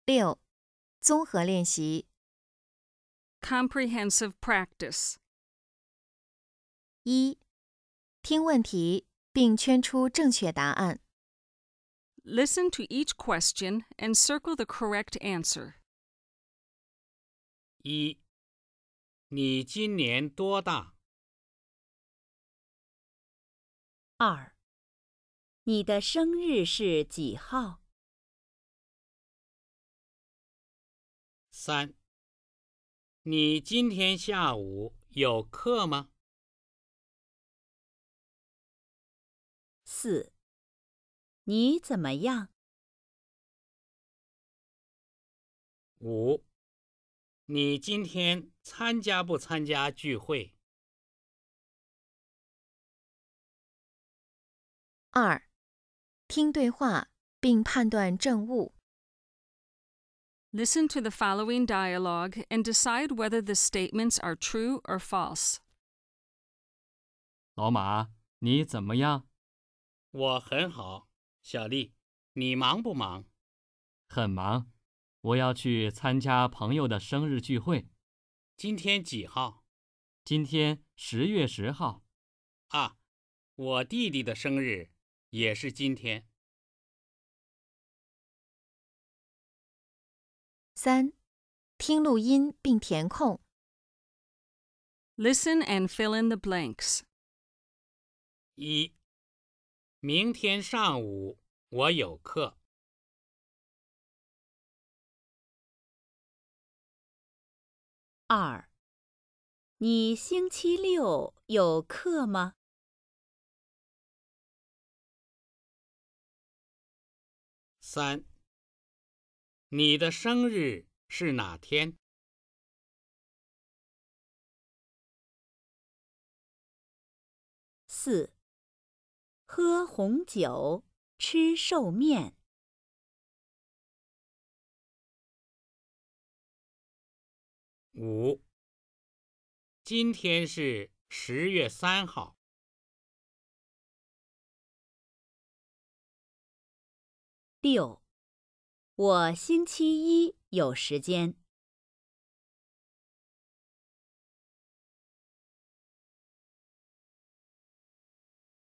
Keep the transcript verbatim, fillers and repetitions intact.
六、综合练习。 Comprehensive practice. 一、听问题并圈出正确答案。 Listen to each question and circle the correct answer. 一，你今年多大？ 二，你的生日是几号？ 三，你今天下午有课吗？ 四，你怎么样？ 五，你今天参加不参加聚会？ 二、听对话并判断正误。 Listen to the following dialogue and decide whether the statements are true or false. 老马，你怎么样？ 我很好，小丽，你忙不忙？ 很忙，我要去参加朋友的生日聚会。 今天几号？ 今天十月十号。 啊，我弟弟的生日也是今天。 三、听录音并填空。 Listen and fill in the blanks. 一，明天上午我有课。 二，你星期六有课吗？ 三，你的生日是哪天？ 四，喝红酒，吃寿面。 五，今天是十月三号。 六，我星期一有时间。